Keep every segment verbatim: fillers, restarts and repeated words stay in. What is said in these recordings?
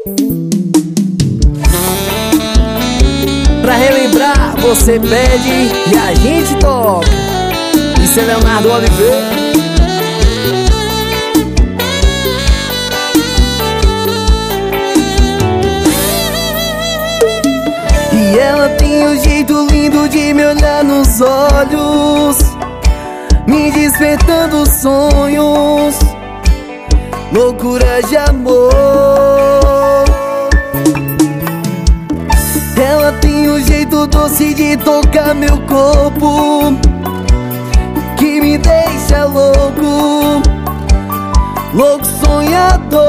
Pra relembrar, você pede e a gente toca. Isso é Leonardo Oliveira. E ela tem um jeito lindo de me olhar nos olhos, me despertando sonhos, loucura de amor. Ela tem um jeito doce de tocar meu corpo, que me deixa louco, louco sonhador.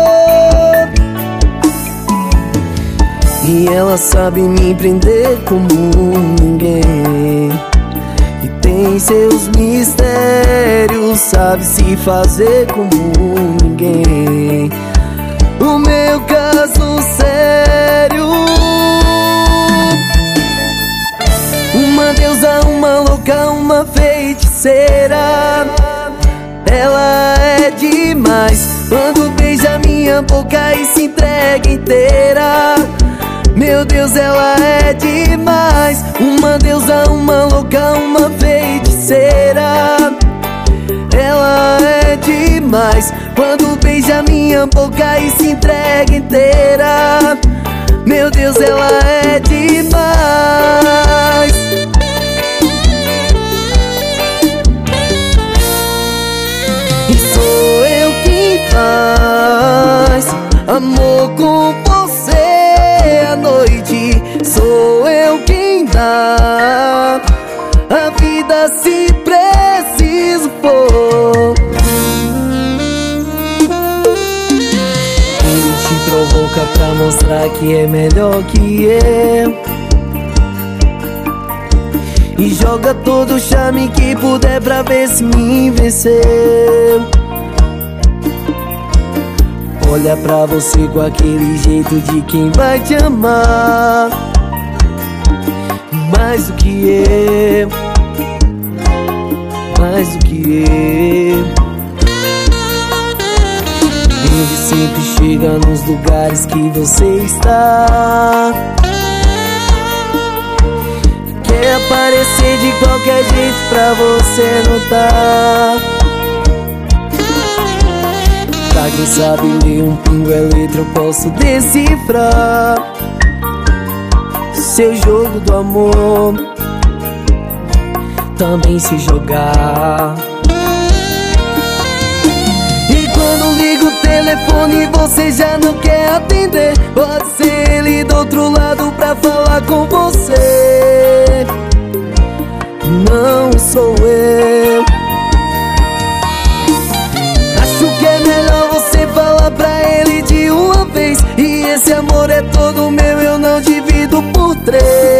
E ela sabe me prender como ninguém, e tem seus mistérios, sabe se fazer como ninguém. O meu caso sério, uma deusa, uma louca, uma feiticeira. Ela é demais quando beija minha boca e se entrega inteira. Meu Deus, ela é demais, uma deusa, uma louca, uma feiticeira. Ela é demais quando beija minha boca e se entrega inteira. Meu Deus, ela é demais. E sou eu quem faz amor com você à noite. Sou eu quem dá a vida se preciso for. Ele te provoca pra mostrar que é melhor que eu, e joga todo o charme que puder pra ver se me venceu. Olha pra você com aquele jeito de quem vai te amar mais do que eu, mais do que eu. Ele sempre chega nos lugares que você está, quer aparecer de qualquer jeito pra você notar. Pra quem sabe ler um pingo é letra, eu posso decifrar seu jogo do amor, também se jogar. E quando liga o telefone você já não quer atender, pode ser ele do outro lado pra falar com você. Não sou eu. Acho que é melhor você falar pra ele de uma vez, e esse amor é todo meu, eu não divido por três.